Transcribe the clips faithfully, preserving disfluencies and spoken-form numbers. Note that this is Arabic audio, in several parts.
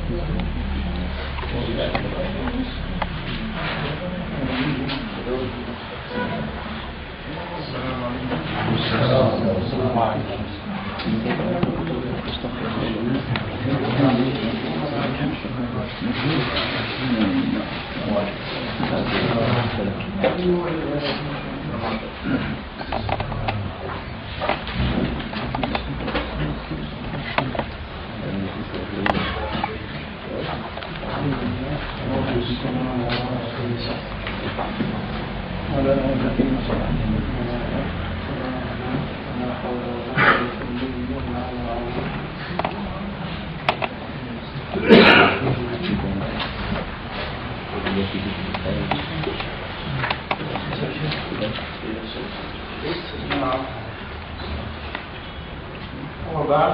وبعد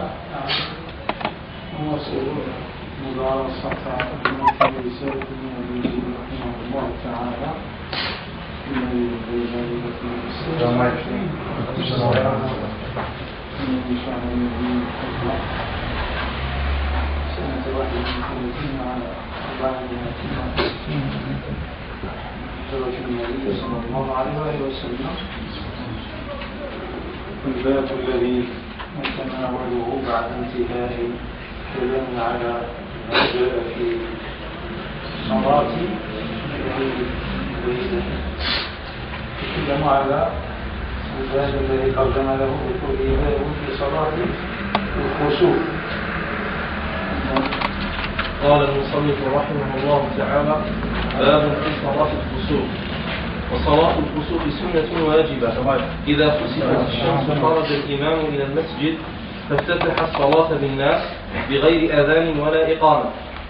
نواصل مدارسة في رسالة ابن أبي رحمه الله تعالى من سنة واحد وثلاثين على أربعمائة زوج النبي صلى الله عليه وسلم. الباب الذي نتناوله بعد انتهاء الكلام على ما جاء في صلاة العيد نتكلم على الباب الذي قدم له بقوله باب في صلاة الخسوف. قال المصنف رحمه الله تعالى: باب في صلاة الخسوف. وصلاة الخسوف سنة واجبة إذا خسفت الشمس خرج الإمام إلى المسجد فافتتح الصلاة بالناس بغير أذان ولا إقامة.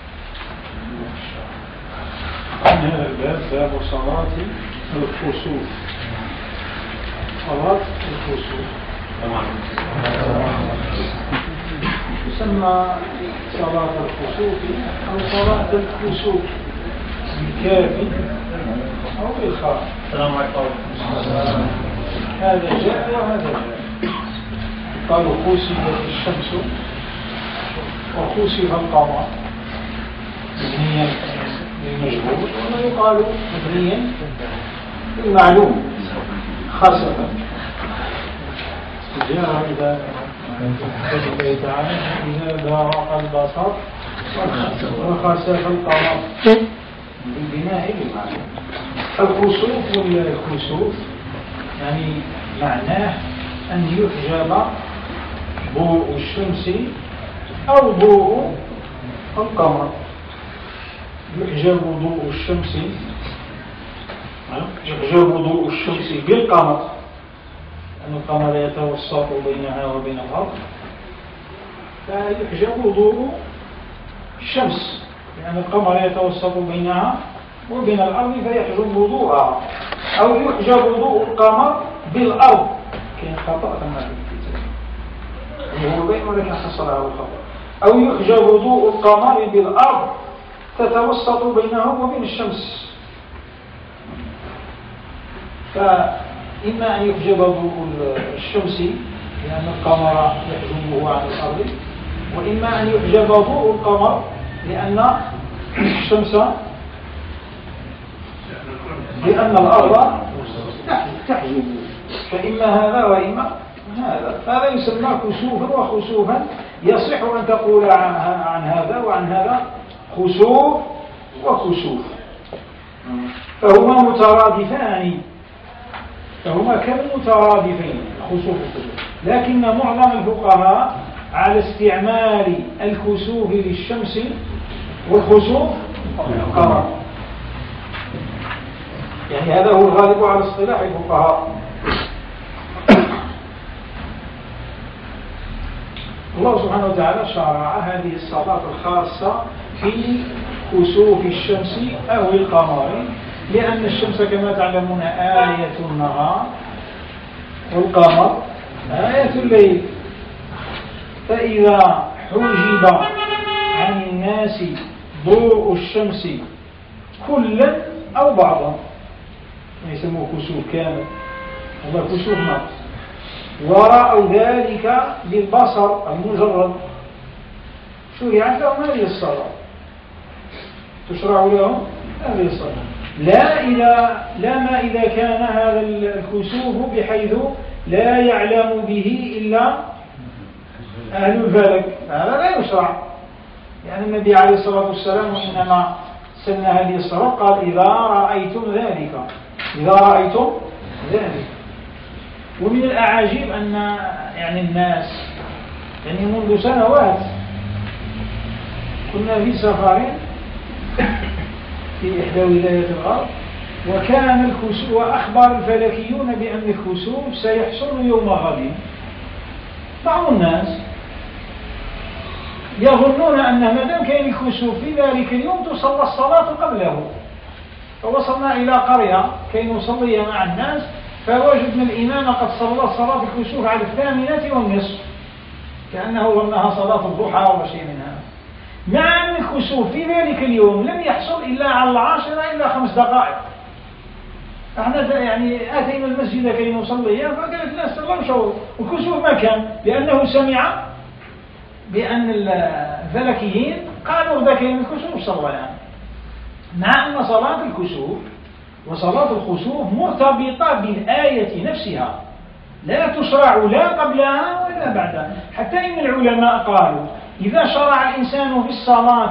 هذا الباب باب صلاة الخسوف. صلاة الخسوف تسمى صلاة الخسوف أو صلاة الخسوف بالكاف أو بالخاء. السلام عليكم. هذا جاء وهذا جاء. قالوا خسفت الشمس وخسف القمر مبنيا للمجهول، وما يقال مبنيا للمعلوم خسف. جاء إذا الله تعالى إذا برق البصر وخسف القمر بالبناء للمعلوم. الخسوف ولا الخسوف يعني معناه أن يحجب ضوء الشمس أو ضوء القمر. يحجب ضوء الشمس يحجب ضوء الشمس بالقمر، أن القمر يتوسط بينها وبين الأرض، فيحجب ضوء الشمس لأن القمر يتوسط بينها وبين الأرض فيحجب ضوءها. أو يحجب ضوء القمر بالأرض، كان خطأ ثم هو بين ولكن حصل على الخطأ. أو يحجب ضوء القمر بالأرض تتوسط بينه وبين الشمس، فإما أن يحجب ضوء الشمس لأن القمر يحجبه عن الأرض، وإما أن يحجب ضوء القمر لأن الشمس لأن الأرض تحجب. فإما هذا وإما هذا، فهذا يسمى كسوفا وخسوفا. يصح أن تقول عن هذا وعن هذا خسوف وخسوف، فهما مترادفان، فهما كالمترادفين خسوف وخسوف. لكن معظم الفقهاء على استعمال الكسوف للشمس والخسوف للقمر، يعني هذا هو الغالب على اصطلاح الفقهاء. الله سبحانه وتعالى شرع هذه الصلاة الخاصة في كسوف الشمس أو القمر، لأن الشمس كما تعلمون آية النهار والقمر آية الليل، فإذا حجب عن الناس ضوء الشمس كلا أو بعضا يسموه كسوف كامل، هو كسوف نقص، ورأوا ذلك بالبصر المجرد شرعت لهم هذه الصلاة. تشرع له هذه الصلاة. لا إذا لا ما إذا كان هذا الكسوف بحيث لا يعلم به إلا أهل الفلك، هذا لا يشرع. يعني النبي عليه الصلاة والسلام إنما سن هذه الصلاة قال إذا رأيتم ذلك، إذا رأيتم ذلك. ومن الأعاجيب أن يعني الناس يعني منذ سنوات كنا في سفر في إحدى ولايات الغرب، وكان الكسوف وأخبر الفلكيون بأن الكسوف سيحصل يوم غد. بعض الناس يظنون أن ما دام كان الكسوف في ذلك اليوم تصلى الصلاة قبله. فوصلنا إلى قرية كي نصلي مع الناس، فوجدنا الإمام قد صلى صلاة الكسوف على الثامنة والنصف، كأنه ظنها صلاة الضحى أو شيء من هذا، مع أن الكسوف في ذلك اليوم لم يحصل إلا على العاشرة إلا خمس دقائق. احنا يعني آتينا المسجد كي نصلي، فقالت الناس صلوا شو والكسوف ما كان، لأنه سمع بأن الفلكيين قالوا ذاك الكسوف صلى يعني. مع أن صلاة الكسوف وصلاة الخسوف مرتبطة بالآية نفسها، لا تشرع لا قبلها ولا بعدها. حتى إن العلماء قالوا إذا شرع الإنسان في الصلاة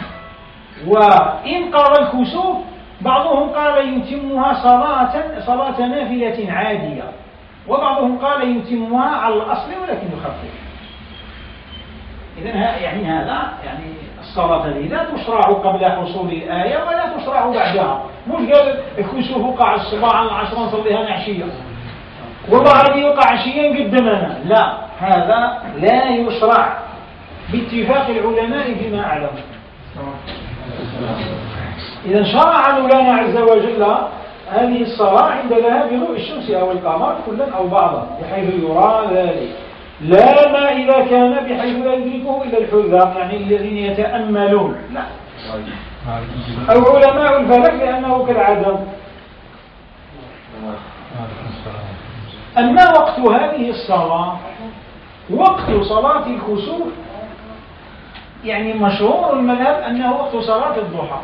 وإنقضى الكسوف، بعضهم قال يتمها صلاة صلاة نافلة عادية، وبعضهم قال يتمها على الأصل ولكن يخفف. إذن يعني هذا يعني الصلاة هذه لا تشرع قبل حصول الآية ولا تشرع بعدها. مش قال الكسوف وقع الصباح على العشرة نصليها عشية وبعد يوقع عشيا قدمنا، لا، هذا لا يشرع باتفاق العلماء فيما أعلم. إذا شرع مولانا عز وجل هذه الصلاة عند ذهاب ضوء الشمس أو القمر كلا أو بعضا بحيث يرى ذلك، لا ما إذا كان بحيث لا يدركه إلا الحذاق، يعني الذين يتأملون، لا، أو علماء الفلك لأنه كالعدم. أما وقت هذه الصلاة وقت صلاة الكسوف، يعني مشهور المذهب أنه وقت صلاة الضحى،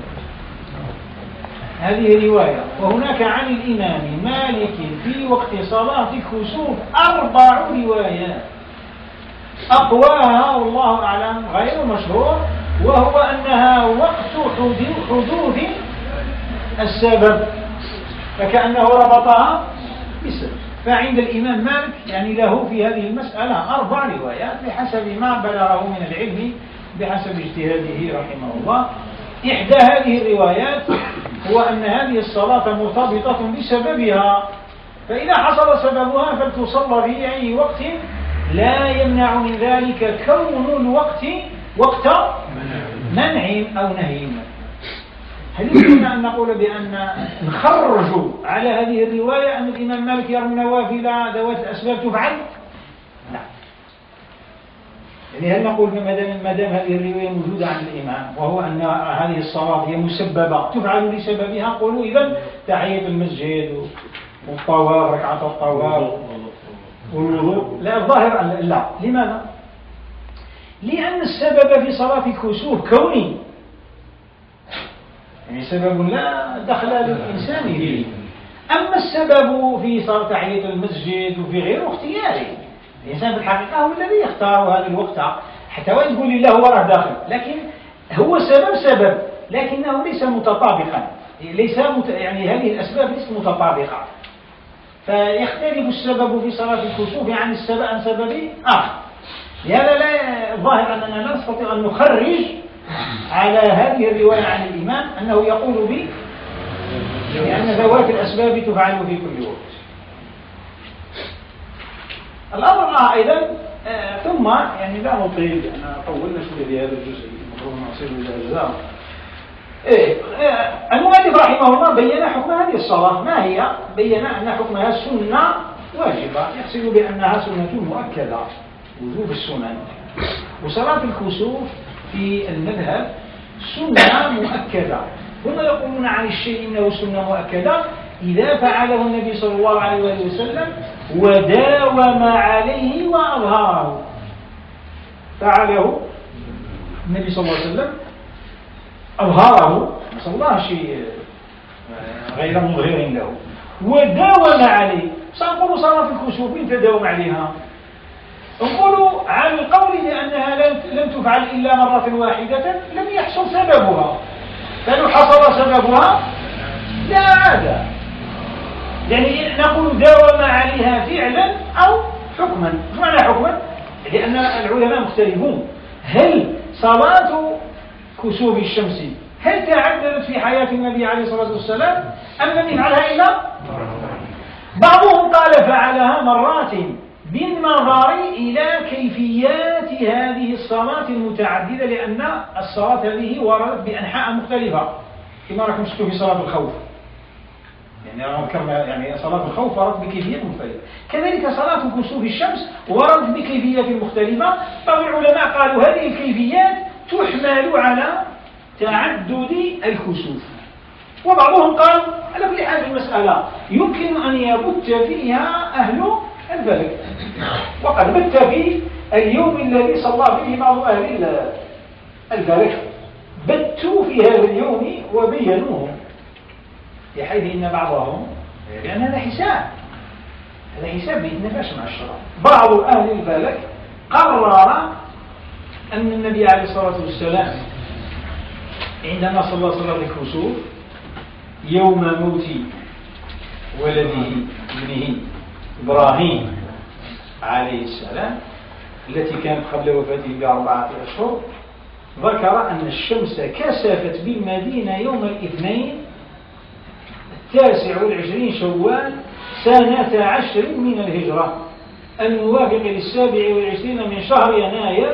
هذه رواية. وهناك عن الإمام مالك في وقت صلاة الكسوف أربع روايات، أقواها والله أعلم غير مشهور، وهو أنها وقت حدوث السبب، فكأنه ربطها بسبب. فعند الإمام مالك يعني له في هذه المسألة أربع روايات بحسب ما بلغه من العلم بحسب اجتهاده رحمه الله. إحدى هذه الروايات هو أن هذه الصلاة مرتبطة بسببها، فإذا حصل سببها فلتصلى في أي وقت، لا يمنع من ذلك كون الوقت وقت منع أو نهي. هل يمكننا أن نقول بأن نخرج على هذه الرواية أن الإمام مالك يرى النوافل ذوات الأسباب تفعل؟ لا. يعني هل نقول ما دام هذه الرواية موجودة عند الإمام وهو أن هذه الصلاة هي مسببة تفعل لسببها، قولوا إذن تحية المسجد والطواف، ركعة الطواف والوضوء؟ لا، الظاهر أن لا. لماذا؟ لأن السبب في صلاة الكسوف كوني، يعني سبب لا دخل للإنسان فيه. أما السبب في صلاة تحية المسجد وفي غيره اختياري، الإنسان في الحقيقة هو الذي يختار هذا الوقت، حتى وإن يقول الله وراه داخل، لكن هو سبب سبب لكنه ليس متطابقا، ليس مت... يعني هذه الأسباب ليست متطابقة، فيختلف السبب في صلاة الكسوف عن السبب عن سبب آخر. لهذا لا الظاهر أننا لا نستطيع أن نخرج على هذه الرواية عن الإمام أنه يقول به لأن ذوات الأسباب تفعل في كل وقت. الأمر آه أيضا آه ثم يعني لا نطيل لأن طولنا شوية في هذا الجزء المفروض نصل إلى الأجزاء. إيه آه المؤلف رحمه الله بين حكم هذه الصلاة ما هي، بين أن حكمها سنة واجبة، يحسب بأنها سنة مؤكدة، وجوب السنن. وصلاة الكسوف في المذهب سنة مؤكدة، هم يقولون عن الشيء إنه سنة مؤكدة إذا فعله النبي صلى الله عليه وسلم وداوم عليه وأظهره. فعله النبي صلى الله عليه وسلم أظهره، نسأل الله شيء غير مظهر له، وداوم عليه. سنقول صلاة الكسوف من تداوم عليها؟ نقول عن القول لأنها لم تفعل إلا مرة واحدة لم يحصل سببها، فلو حصل سببها لا عادة. يعني نقول داوم عليها فعلا أو حكما. ما معنى حكما؟ لأن العلماء مختلفون، هل صلاة كسوف الشمس هل تعددت في حياة النبي عليه الصلاة والسلام أم لم يفعلها إلا؟ بعضهم قال فعلها مرات بالنظر إلى كيفيات هذه الصلاة المتعددة، لأن الصلاة هذه وردت بأنحاء مختلفة كما راكم شفتوا في صلاة الخوف. يعني ذكرنا يعني صلاة الخوف وردت بكيفيات مختلفة، كذلك صلاة كسوف الشمس وردت بكيفيات مختلفة. بعض العلماء قالوا هذه الكيفيات تحمل على تعدد الكسوف، وبعضهم قال على كل حال المسألة يمكن أن يبت فيها أهل الفلك، وقد بت في اليوم الذي صلى فيه بعض أهل الفلك، بتوا في هذا اليوم وبينوه، بحيث إن بعضهم لأن هذا حساب هذا حساب يتنافاش مع الشرع. بعض أهل الفلك قرر أن النبي عليه الصلاة والسلام عندما صلى صلاة الكسوف يوم موت ولده ابنه إبراهيم عليه السلام التي كانت قبل وفاته بأربعة أشهر، ذكر أن الشمس كسفت بالمدينة يوم الاثنين التاسع والعشرين شوال سنة عشر من الهجرة الموافق للسابع والعشرين من شهر يناير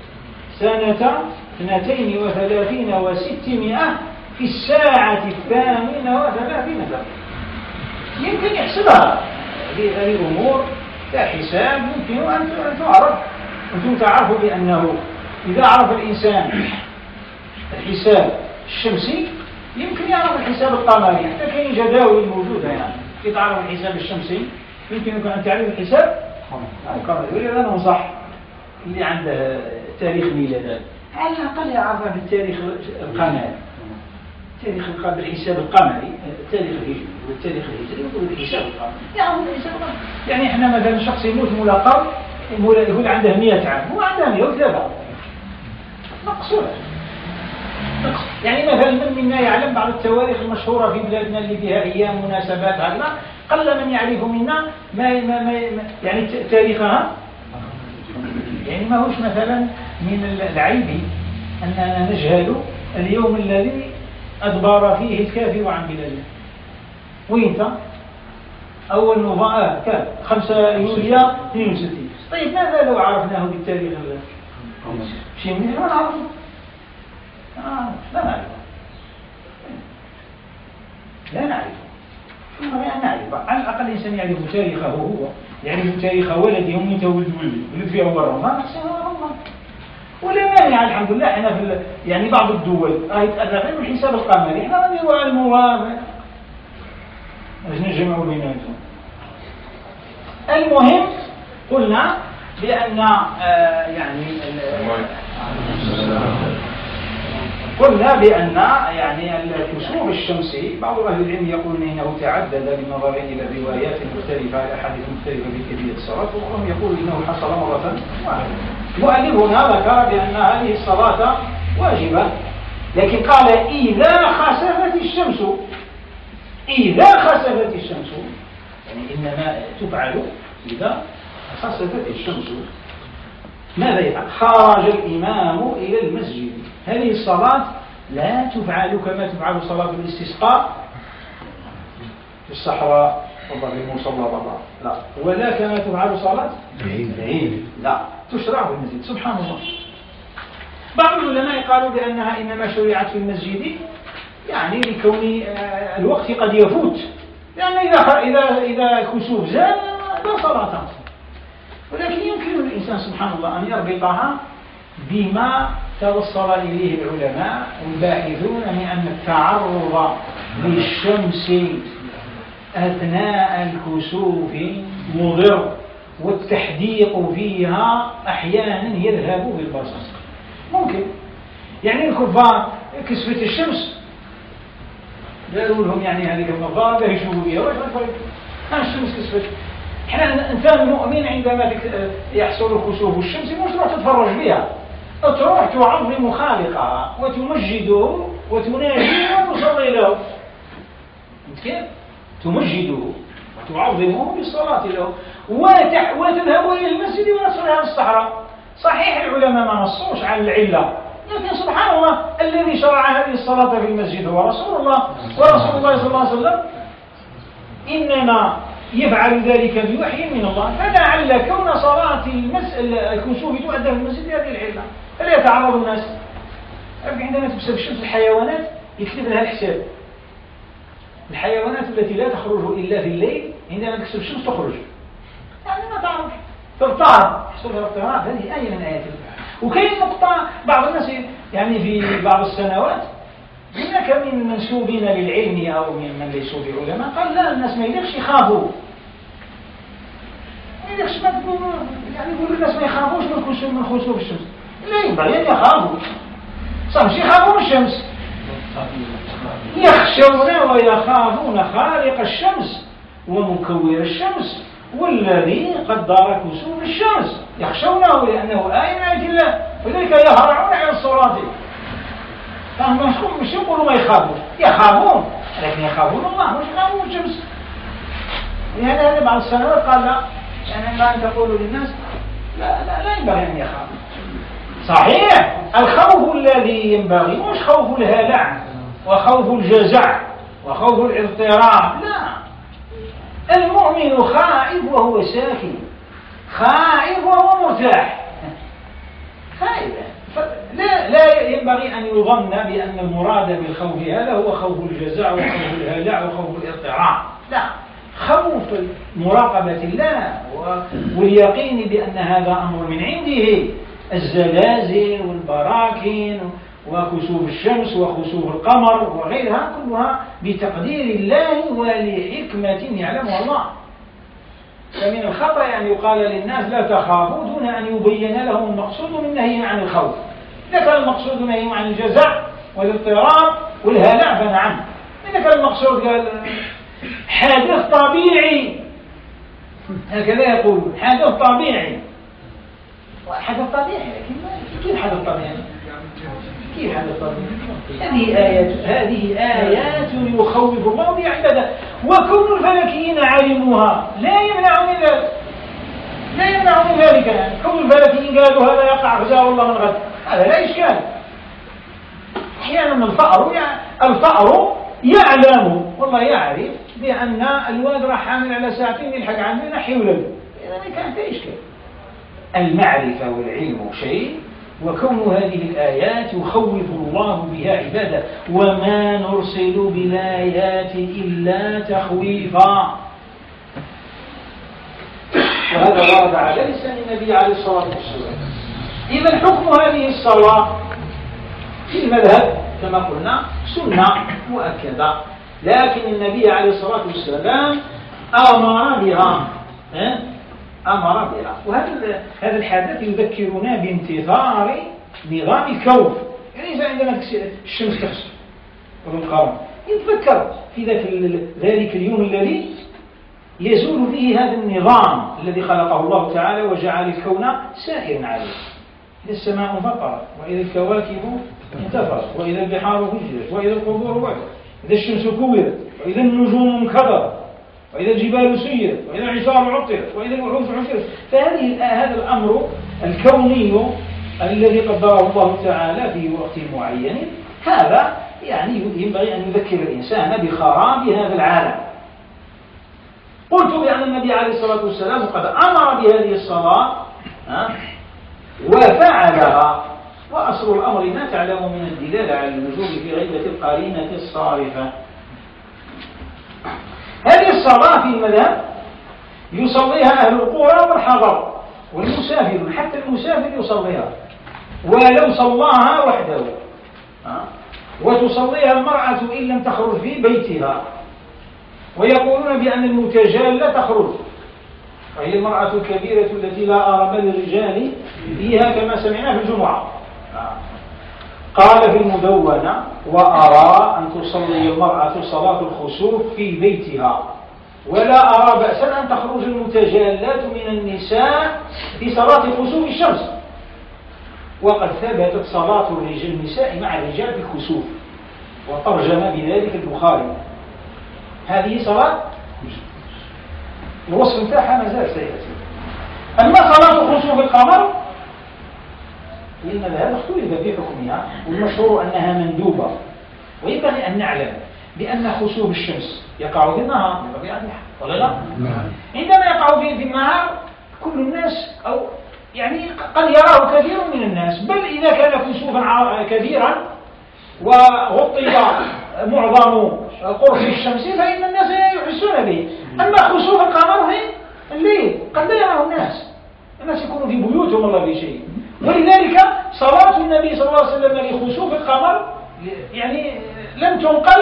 سنة اثنتين وثلاثين وستمائة في الساعة الثامنة وثلاثين دقيقة. يمكن يحسبها هذه الأمور كحساب يمكن أن تعرف. أنتم تعرفوا بأنه إذا عرف الإنسان الحساب الشمسي يمكن يعرف الحساب القمري، حتى كاين جداول موجودة يعني كي تعرف الحساب الشمسي يمكن أن تعرف الحساب القمري. ولذا ننصح اللي عنده تاريخ ميلاد على الأقل يعرفها بالتاريخ القمري، تاريخ بالحساب القمري، التاريخ الهجري والتاريخ الهجري يقول بالحساب القمري. يعني الحساب القمري يعني احنا مثلا شخص يموت ملاقب يقول عنده مئة عام هو عنده مئة وثلاثة مقصود. يعني مثلا من منا يعلم بعض التواريخ المشهورة في بلادنا اللي فيها أيام مناسبات هذا، قل من يعرف منا ما, ما, ما يعني تاريخها. يعني ما هوش مثلا من العيب أننا نجهل اليوم الذي أدبر فيه الكافر عن بلاده. وإنت أول نوفمبر كان خمسة يوليو اثنين وستين. طيب ماذا لو عرفناه بالتاريخ شيء من ما نعرفه؟ آه لا نعرفه لا نعرفه لا نعرفه. على الأقل الإنسان يعرف تاريخه هو، يعرف تاريخ ولده ومتى ولد ولد ولد في أول رمضان ولا مانع. الحمد لله احنا في يعني بعض الدول راهي تأرخ بالحساب القمري، احنا نديروا الموافق باش نجمعوا بيناتهم. المهم قلنا بأن آه يعني قلنا بأن يعني الكسوف الشمسي بعض أهل العلم يقولون إنه تعدد بالنظر إلى الروايات المختلفة على أحاديث مختلفة في كيفية الصلاة، وهم يقول إنه حصل مرة واحدة. المؤلف هنا ذكر بأن هذه الصلاة واجبة، لكن قال إذا خسفت الشمس إذا خسفت الشمس يعني إنما تفعل إذا خسفت الشمس. ماذا يفعل؟ خرج الإمام إلى المسجد. هذه الصلاة لا تفعل كما تفعل صلاة الاستسقاء في الصحراء والله في المصلى والله لا، ولا كما تفعل صلاة العيد لا، تشرع في المسجد. سبحان الله. بعض العلماء قالوا بأنها إنما شرعت في المسجد يعني لكون الوقت قد يفوت، لأن إذا إذا إذا كسوف زال لا صلاة، ولكن يمكن للإنسان سبحان الله أن يربطها بما توصل إليه العلماء والباحثون من أن التعرض للشمس أثناء الكسوف مضر، والتحديق فيها أحيانا يذهب بالبصر. ممكن يعني الكفار كسفت الشمس قالوا لهم يعني هذيك النظارة باش يشوفوا بها واش غنفرق الشمس كسفت. احنا الانسان المؤمن عندما يحصل كسوف الشمس مش تروح تتفرج بها، تروح تعظم خالقها وتمجده وتناجيه وتصلي له. كيف؟ تمجده وتعظمه بالصلاة له وتذهب إلى المسجد ونصلها في الصحراء. صحيح العلماء ما نصوش على العلة، لكن سبحان الله الذي شرع هذه الصلاة في المسجد هو رسول الله، ورسول الله صلى الله عليه وسلم إنما يفعل ذلك بوحي من الله. فلعل كون صلاة الكسوف تؤدى في المسجد هذه العلة، فلا يتعرض الناس. عندما تكسف الشمس الحيوانات يكتب لها الحساب. الحيوانات التي لا تخرج إلا في الليل عندما تكسف الشمس تخرج، يعني ما تعرف تضطرب. حسب الاضطراب هذه آية من آيات الله. وكاين نقطة بعض الناس يعني في بعض السنوات هناك من منسوبين للعلم أو من من ليسوا بعلماء قال لا الناس ما يليقش يخافوا، ما يليقش ما يعني يقولوا الناس ما يخافوش من خسوف من خسوف الشمس. لا ينبغي أن يخافوا، صح مش يخافوا من الشمس، يخشون ويخافون خالق الشمس ومكور الشمس والذي قدر كسوف الشمس، يخشونه لأنه آية من آيات الله، ولذلك يهرعون على الصلاة. فهم مش يقولوا ما يخافون، يخافون لكن يخافون الله مش يخافون الشمس. لهذا يعني هذا بعض السنوات قال لا، يعني ما أن تقولوا للناس لا لا لا ينبغي أن يخافوا. صحيح الخوف الذي ينبغي مش خوف الهلع وخوف الجزع وخوف الاضطراب، لا، المؤمن خائف وهو ساكن، خائف وهو مرتاح. خائف لا لا ينبغي أن يظن بأن المراد بالخوف هذا هو خوف الجزع وخوف الهلع وخوف الاضطراب، لا، خوف مراقبة الله واليقين بأن هذا أمر من عنده. الزلازل والبراكين وكسوف الشمس وخسوف القمر وغيرها كلها بتقدير الله ولحكمة يعلمها الله. فمن الخطأ أن يقال للناس لا تخافوا دون أن يبين لهم المقصود من نهي عن الخوف. إذا كان المقصود نهي عن الجزع والاضطراب والهلع فنعم. إذا كان المقصود قال حادث طبيعي هكذا يقول حادث طبيعي، حدث طبيعي لكن كيف حدث طبيعي؟ كيف حدث طبيعي؟ هذه آيات هذه آيات يخوف الله بها عباده، وكون الفلكيين علموها لا يمنع من ذلك، لا يمنع من ذلك. يعني كون الفلكيين قالوا هذا يقع غزاء الله من غد، هذا لا إشكال. أحيانا الفأر يعني الفأر يعلم والله يعرف بأن الواد راح حامل على ساعتين يلحق عنه ينحي ولده، إذا ما كان في إشكال. المعرفة والعلم شيء، وكون هذه الآيات يخوف الله بها عباده. وما نرسل بالآيات إلا تخويفا. وهذا ورد على لسان النبي عليه الصلاة والسلام. إذا حكم هذه الصلاة في المذهب كما قلنا سنة مؤكدة، لكن النبي عليه الصلاة والسلام أمر بها أمر بها. وهذا هذا الحدث يذكرنا بانتظار نظام الكون. يعني إذا عندما الشمس تخسف والقمر يتذكر في ذاك ذلك اليوم الذي يزول فيه هذا النظام الذي خلقه الله تعالى وجعل الكون سائرا عليه. إذا السماء انفطرت وإذا الكواكب انتفرت وإذا البحار فجرت وإذا القبور بعثت إذا الشمس كورت وإذا النجوم انكدرت وإذا الجبال سيرت وإذا العشار عطلت وإذا الوحوش حشرت. فهذه هذا الأمر الكوني الذي قدره الله تعالى في وقت معين، هذا يعني ينبغي أن يذكر الإنسان بخراب هذا العالم. قلت بأن النبي عليه الصلاة والسلام قد أمر بهذه الصلاة وفعلها، وأصل الأمر ما تعلم من الدلالة على الوجوب في غيبة القرينة الصارفة. هذه الصلاة في المذهب يصليها أهل القرى والحضر والمسافر، حتى المسافر يصليها ولو صلاها وحده، وتصليها المرأة إن لم تخرج في بيتها. ويقولون بأن المتجال لا تخرج، وهي المرأة الكبيرة التي لا أرم للرجال فيها كما سمعنا في الجمعة. قال في المدونة: وأرى أن تصلي المرأة صلاة الخسوف في بيتها، ولا أرى بأسا أن تخرج المتجالات من النساء في صلاة خسوف الشمس، وقد ثبتت صلاة الرجال النساء مع الرجال في الخسوف، وترجم بذلك البخاري. هذه صلاة الوصف بتاعها ما زال سيأتي. أما صلاة خسوف القمر فإن هذا اختلف في حكمها، والمشهور أنها مندوبة، وينبغي أن نعلم بأن خسوف الشمس يقع في النهار بطبيعة الحال، ولا لا؟ عندما يقع في النهار كل الناس، أو يعني قد يراه كثير من الناس، بل إذا كان خسوفا كثيرا وغطي معظم قرص الشمس فإن الناس يحسون به. أما خسوف القمر في الليل قد لا يراه الناس، الناس يكونوا في بيوتهم ولا في شيء. ولذلك صلاة النبي صلى الله عليه وسلم لخسوف القمر يعني لم تنقل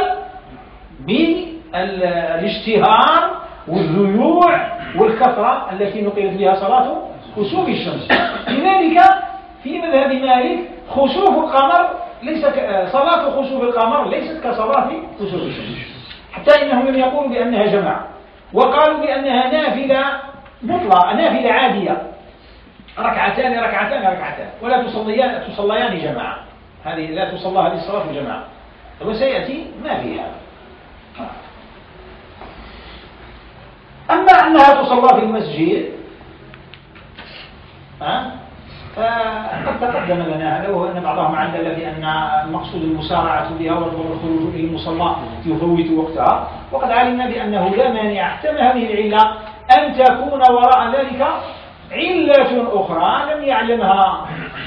بالاشتهار والذيوع والكثرة التي نقلت بها صلاة خسوف الشمس. لذلك في مذهب مالك خسوف القمر ليس ك... صلاة خسوف القمر ليست كصلاة خسوف الشمس، حتى إنهم لم يقولوا بأنها جماعة، وقالوا بأنها نافلة مطلقة، نافلة عادية، ركعتان ركعتان ركعتان، ولا تصليان تصليان جماعة. هذه لا تصلى هذه الصلاة جماعة، وسيأتي ما فيها. أما أنها تصلى في المسجد ها فقد تقدم لنا هذا، وهو أن بعضهم علل بأن المقصود المسارعة بها والخروج إلى المصلى يفوت وقتها، وقد علمنا بأنه لا مانع احتمل هذه العلة أن تكون وراء ذلك علة أخرى لم يعلمها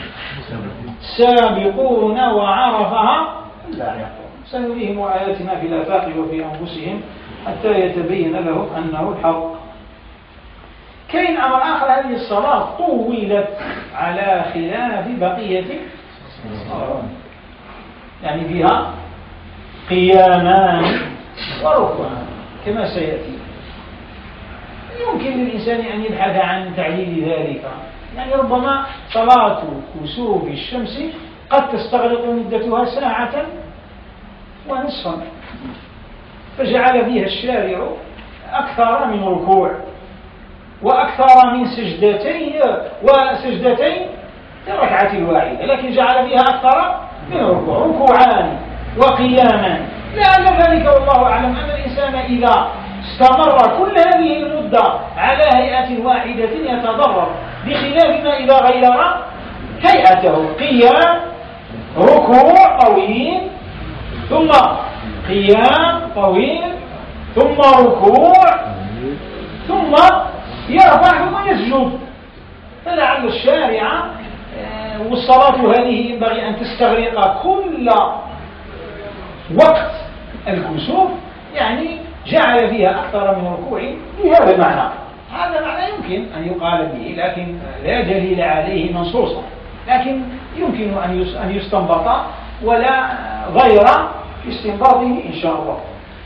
السابقون وعرفها اللاحقون. سنريهم آياتنا في الآفاق وفي أنفسهم حتى يتبين لهم أنه الحق. كاين أمر آخر، هذه الصلاة طولت على خلاف بقية الصلاة، يعني فيها قيامان وركوعان كما سيأتي. يمكن للإنسان أن يبحث عن تعليل ذلك، يعني ربما صلاة كسوف الشمس قد تستغرق مدتها ساعة ونصفا، فجعل فيها الشارع أكثر من ركوع وأكثر من سجدتين وسجدتين في الركعة الواحدة، لكن جعل فيها أكثر من ركوع، ركوعان وقيامان. لعل ذلك والله أعلم أن الإنسان إذا استمر كل هذه المدة على هيئة واحدة يتضرر، بخلاف ما إذا غير هيئته، قيام ركوع طويل ثم قيام طويل ثم ركوع ثم يرفع ثم يسجد. فلعل الشارع والصلاة هذه ينبغي أن تستغرق كل وقت الكسوف، يعني جعل فيها أكثر من ركوع بهذا المعنى. هذا معنى يمكن أن يقال به، لكن لا دليل عليه منصوصا، لكن يمكن أن يستنبط ولا غير استنباطه إن شاء الله.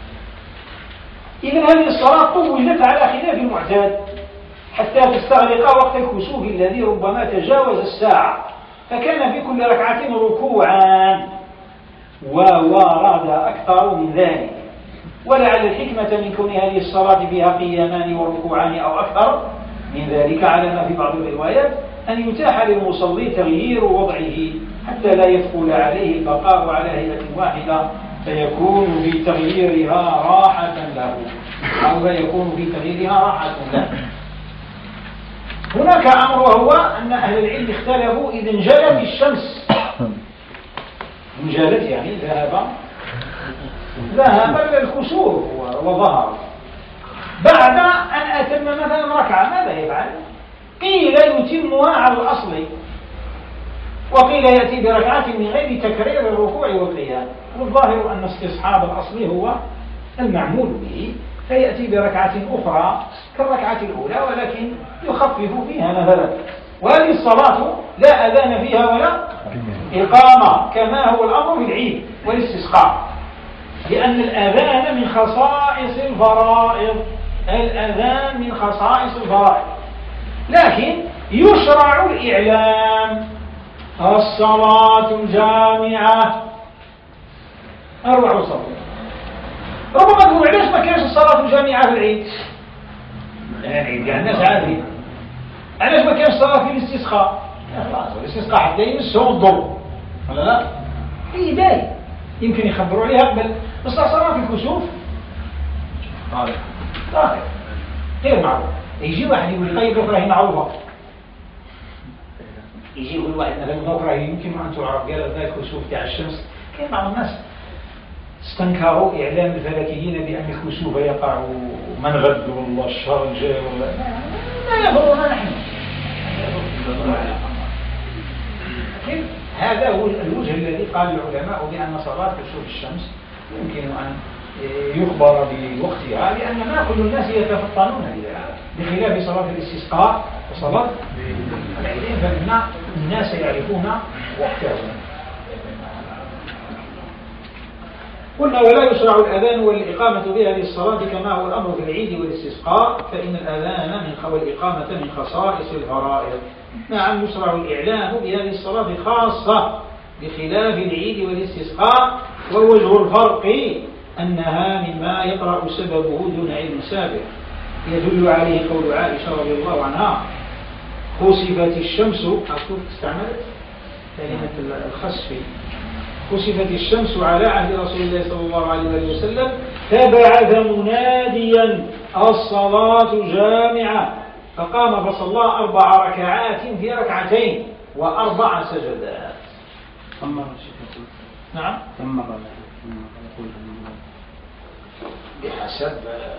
إذن هذه الصلاة طولت على خلاف المعتاد حتى تستغرق وقت الكسوف الذي ربما تجاوز الساعة، فكان في كل ركعة ركوعان، وورد أكثر من ذلك. ولعل الحكمة من كون هذه الصلاة فيها قيامان وركوعان أو أكثر من ذلك على ما في بعض الروايات أن يتاح للمصلي تغيير وضعه حتى لا يثقل عليه البقاء على هيئة واحدة، فيكون في تغييرها راحة له، أو فيكون في تغييرها راحة له. هناك أمر، وهو أن أهل العلم اختلفوا إذا انجلت الشمس، انجلت يعني ذهب ذهب للكسوف وظهر بعد أن أتم مثلا ركعة، ماذا يفعل؟ قيل يتمها على الأصل، وقيل يأتي بركعة من غير تكرير الركوع والقيام، والظاهر أن استصحاب الأصل هو المعمول به، فيأتي بركعة أخرى كالركعة الأولى ولكن يخفف فيها مثلا. وهذه الصلاة لا أذان فيها ولا إقامة كما هو الأمر في العيد والاستسقاء، لأن الأذان من خصائص الفرائض، الأذان من خصائص الفرائض، لكن يشرع الإعلام الصلاة الجامعة أروع وصول. ربما تقول علاش ما كانش الصلاة الجامعة في العيد؟ يعني الناس عادي علاش ما كانش صلاة في الاستسقاء؟ خلاص الاستسقاء حتى يمسهم الضر ولا لا؟ في بداية يمكن يخبروا عليها قبل، بس صلاة في الكسوف طارق طارق غير معروف. يجي واحد يقول طيب راهي معروفة، يجي يقول واحد مثلا راهي يمكن ما تعرف، قال ذاك الكسوف تاع الشمس. كاين بعض الناس استنكروا إعلام الفلكيين بأن الكسوف يقع من غد والله الشهر الجاي ولا لا يضرنا نحن. لكن هذا هو الوجه الذي قال العلماء بأن صلاة كسوف الشمس يمكن أن يخبر بوقتها، لأن ما كل الناس يتفطنون لذلك، بخلاف صلاة الاستسقاء وصلاة العيدين فإن الناس يعرفون وقتهم. قلنا ولا يشرع الأذان والإقامة بهذه الصلاة كما هو الأمر في العيد والاستسقاء، فإن الأذان من والإقامة من خصائص الفرائض. نعم يشرع الإعلان بهذه الصلاة خاصة بخلاف العيد والاستسقاء، ووجه الفرق أنها مما يقرأ سببه دون علم سابق. يدل عليه قول عائشة رضي الله عنها خسفت الشمس، أكتب استعملت كلمة الخسف، خسفت الشمس على عهد رسول الله صلى الله عليه وسلم فبعث مناديا الصلاة جامعة، فقام فصلى أربع ركعات في ركعتين وأربع سجدات. نعم ثم بحسب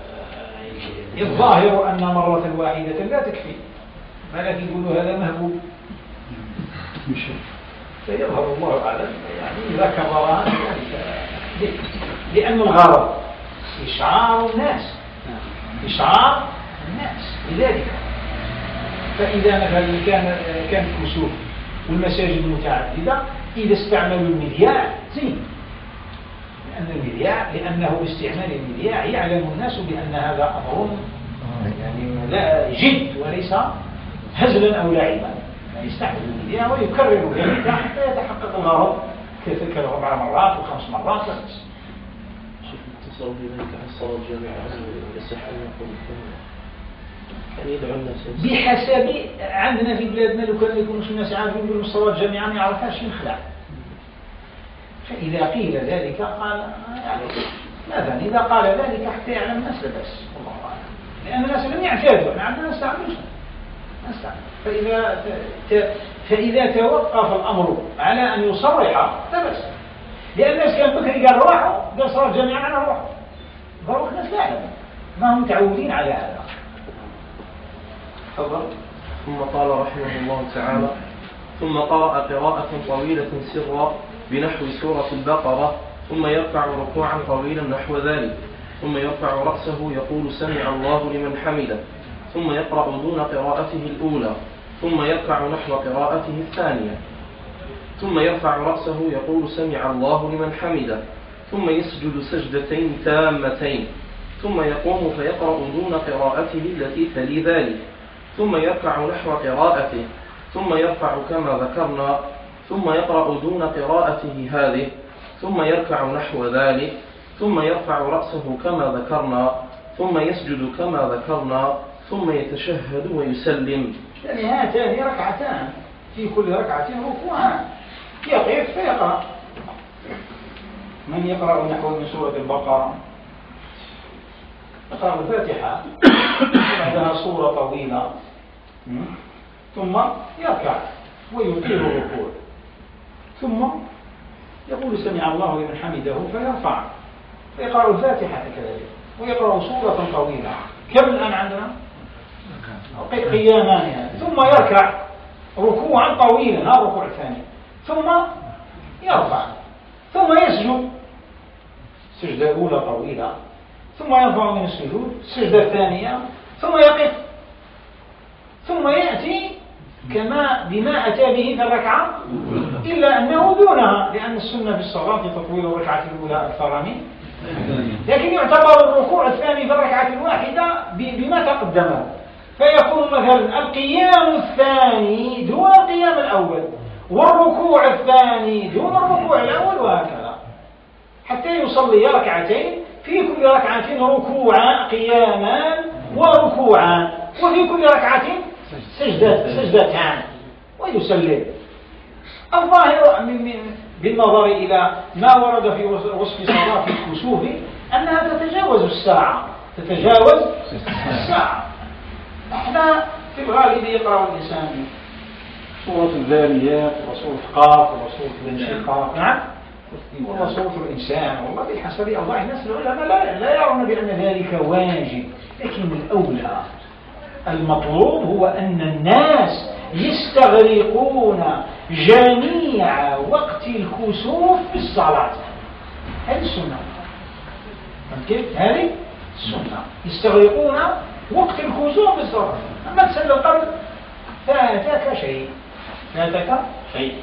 الظاهر أن مرة واحدة لا تكفي، مالك يقولوا هذا مهبوب فيظهر الله أعلم يعني إذا كبران ذلك، لأن الغرض إشعار الناس إشعار الناس لذلك. فإذا مثلا كان كان كسوف والمساجد متعددة، إذا استعملوا المذياع زين، لأن المذياع لأنه باستعمال المذياع يعلم الناس بأن هذا أمر يعني لا جد وليس هزلا أو لعبا، يستعمل المذياع ويكرر ذلك حتى يتحقق الغرض كذلك أربع مرات وخمس مرات بس. شوف التصور بذلك عن الصلاة الجامعة يصح أن يقول يعني يدعو الناس بحسب عندنا في بلادنا لو كان يكونوا الناس عارفين يقولوا الصلاة الجامعة ما يعرفهاش ينخلع. فإذا قيل ذلك قال يعني ماذا إذا قال ذلك حتى يعلم الناس بس والله أعلم، لأن الناس لم يعتادوا، احنا عندنا نستعملوش نستعمل. فإذا فإذا توقف الأمر على أن يصرح لا بأس، لأن الناس كان بكري قال روحوا قال صلاة جامعة أنا روحوا ضروري الناس لا يعلمون ما هم متعودين على هذا. تفضل. ثم قال رحمه الله تعالى ثم قرأ قراءة طويلة سرا بنحو سورة البقرة، ثم يرفع ركوعا طويلا نحو ذلك، ثم يرفع رأسه يقول سمع الله لمن حمده، ثم يقرأ دون قراءته الأولى، ثم يرفع نحو قراءته الثانية، ثم يرفع رأسه يقول سمع الله لمن حمده، ثم يسجد سجدتين تامتين، ثم يقوم فيقرأ دون قراءته التي تلي ذلك، ثم يرفع نحو قراءته، ثم يرفع كما ذكرنا، ثم يقرأ دون قراءته هذه، ثم يركع نحو ذلك، ثم يرفع رأسه كما ذكرنا، ثم يسجد كما ذكرنا، ثم يتشهد ويسلم. يعني هاتان ركعتان في كل ركعة ركوعان، يقف فيقرأ. من يقرأ نحو من سورة البقرة يقرأ الفاتحة بعدها سورة طويلة ثم يركع ويطيل الركوع، ثم يقول سمع الله لمن حمده فيرفع فيقرأ الفاتحة كذلك ويقرأ سورة طويلة. كم الآن عندنا؟ قيامان يعني. ثم يركع ركوعا طويلا، هذا الركوع الثاني، ثم يرفع، ثم يسجد سجدة أولى طويلة، ثم يرفع من السجود السجدة الثانية، ثم يقف، ثم يأتي كما بما أتى به في الركعة إلا أنه دونها، لأن السنة في الصلاة تطويل الركعة الأولى أكثر من، لكن يعتبر الركوع الثاني في الركعة الواحدة بما تقدمه، فيكون مثلا القيام الثاني دون القيام الأول، والركوع الثاني دون الركوع الأول، وهكذا حتى يصلي ركعتين، في كل ركعتين ركوعا قياما وركوعا، وفي كل ركعة سجدة سجدتان ويسلم. الظاهر بالنظر إلى ما ورد في وصف صلاة الكسوف أنها تتجاوز الساعة، تتجاوز الساعة. احنا في الغالب يقرأ الإنسان سورة الذاريات وسورة قاف وسورة الانشقاق، نعم، وسورة الإنسان، والله بحسب أوضاع الناس العلماء لا, لا يرون بأن ذلك واجب، لكن الأولى المطلوب هو أن الناس يستغرقون جميع وقت الكسوف بالصلاة. هذه السنة، كيف؟ هذه السنة، يستغرقون وقت الكسوف بالصلاة. أما تسلل قبل فاتك شيء، فاتك شيء.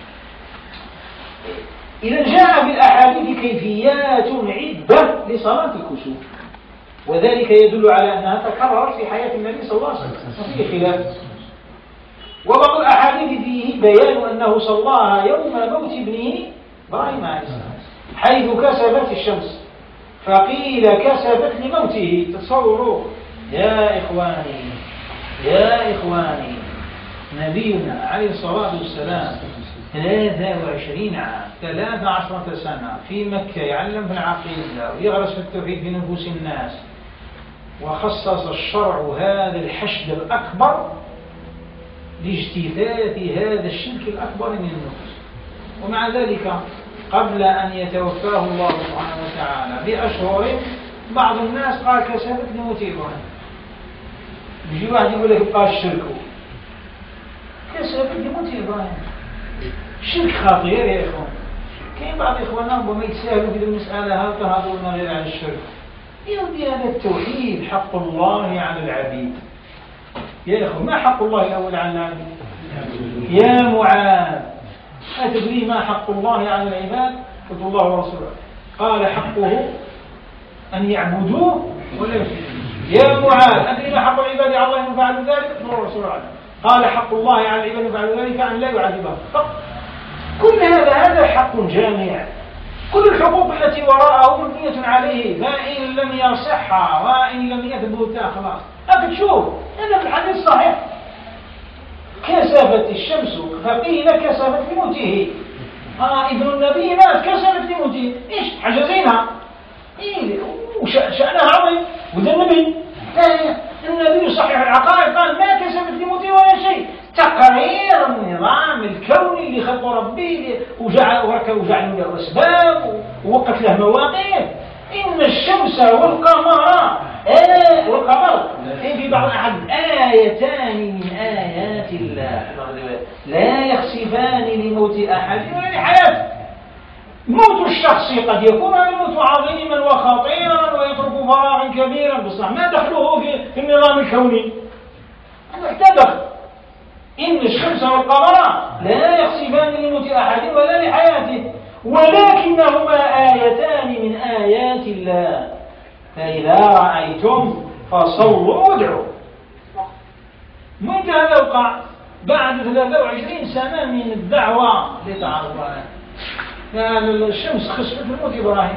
إذا جاء بالأحاديث كيفيات عدة لصلاة الكسوف، وذلك يدل على أنها تكررت في حياة النبي صلى الله عليه وسلم وفيه خلاف. وبعض الأحاديث فيه بيان أنه صلاها يوم موت ابنه إبراهيم عليه السلام، حيث كسبت الشمس، فقيل كسبت لموته. تصوروا يا إخواني يا إخواني، نبينا عليه الصلاة والسلام ثلاثة وعشرين عام، ثلاث عشرة سنة في مكة، يعلم في العقيدة ويغرس في التوحيد في نفوس الناس، وخصص الشرع هذا الحشد الأكبر لاجتثاث هذا الشرك الأكبر من النفوس. ومع ذلك قبل أن يتوفاه الله سبحانه وتعالى بأشهر، بعض الناس قال كسبت لموت إبراهيم. يجي واحد يقول لك بقى الشرك، كسبت لموت إبراهيم. الشرك خطير يا إخوان. كاين بعض إخواننا ربما يتساهلوا في المسألة هذا هذا غير عن الشرك. يودي هذا التوحيد حق الله على العبيد. يا إخوان، ما حق الله الأول على العبيد؟ يا معاذ، أتدري ما حق الله على العباد؟ قلت الله ورسوله. قال حقه أن يعبدوه ولا يشركوا. يا معاذ، أتدري ما حق العباد على الله أن يفعلوا ذلك؟ قلت الله ورسوله. قال حق الله على العباد أن يفعلوا ذلك أن لا يعذبهم. كل هذا هذا حق جامع، كل الحقوق التي وراءه مبنية عليه، فإن لم يصح وإن لم يثبت خلاص. أبد شوف هذا في الحديث صحيح، كسبت الشمس فقيل كسبت لموته. آه ابن النبي مات كسبت لموته، إيش حجزينها؟ إيه وشأنها عظيم، وذا النبي النبي صحيح العقائد قال ما كسبت لموته ولا شيء، تقرير النظام الكوني اللي خلقه ربي وجعل وجعل له أسباب ووقت له مواقف. إن الشمس والقمر آه والقمر في بعض الأحد آيتان من آيات الله لا يخسفان لموت أحد ولا لحياته. موت الشخص قد يكون الموت عظيما وخطيرا ويترك فراغا كبيرا، بصح ما دخله في, في النظام الكوني؟ محتدخ. إن الشمس والقمر لا يخسفان لموت أحد ولا لحياته، ولكنهما آيتان من آيات الله، فإذا رأيتم فصلوا وادعوا. متى هذا وقع؟ بعد ثلاثة وعشرين سنة من الدعوة لتعرفها. كان الشمس خسفت لموت إبراهيم.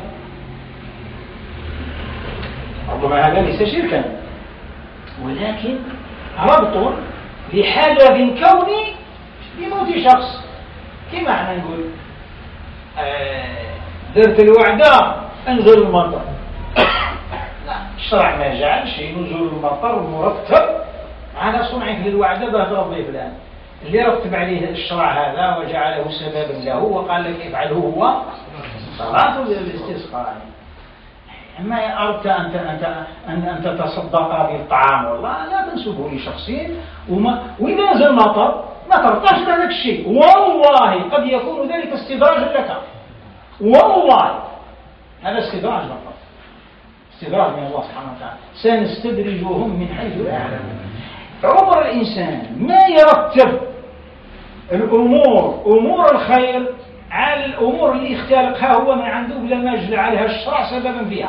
ربما هذا ليس شركا، ولكن ربط لحدث كوني بموت شخص. كما احنا نقول آه درت الوعدة انزل المطر، لا الشرع ما جعلش نزول المطر مرتب على صنعك للوعدة باه ربي فلان. اللي رتب عليه الشرع هذا وجعله سببا له وقال لك افعله هو صلاة الاستسقاء. أما أردت أن أن أن تتصدق بالطعام والله لا تنسبه لشخص، وما وإذا نزل مطر ما ترضاش بهذاك الشيء، والله قد يكون ذلك استدراجا لك، والله هذا استدراج فقط، استدراج من الله سبحانه وتعالى. سنستدرجهم من حيث لا يعلمون. عمر الإنسان ما يرتب الأمور أمور الخير على الأمور اللي اختلقها هو من عنده بلا ما يجعل عليها الشرع سببا فيها.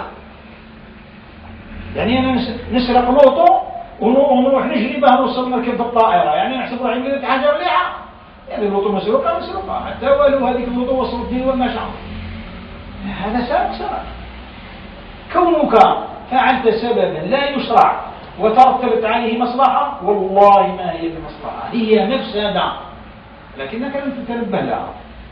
يعني أنا نسرق لوطو ونروح نجري بها نوصل نركب بالطائرة، يعني نحسب روحي مليت حاجة مليحة. يعني اللوطو مسروقة مسروقة حتى ولو هذيك اللوطو وصلت به والنشعر، هذا سابق سبق. كونك فعلت سببا لا يشرع وترتبت عليه مصلحة، والله ما هي بمصلحة، هي مفسدة لكنك لم تتنبه لها.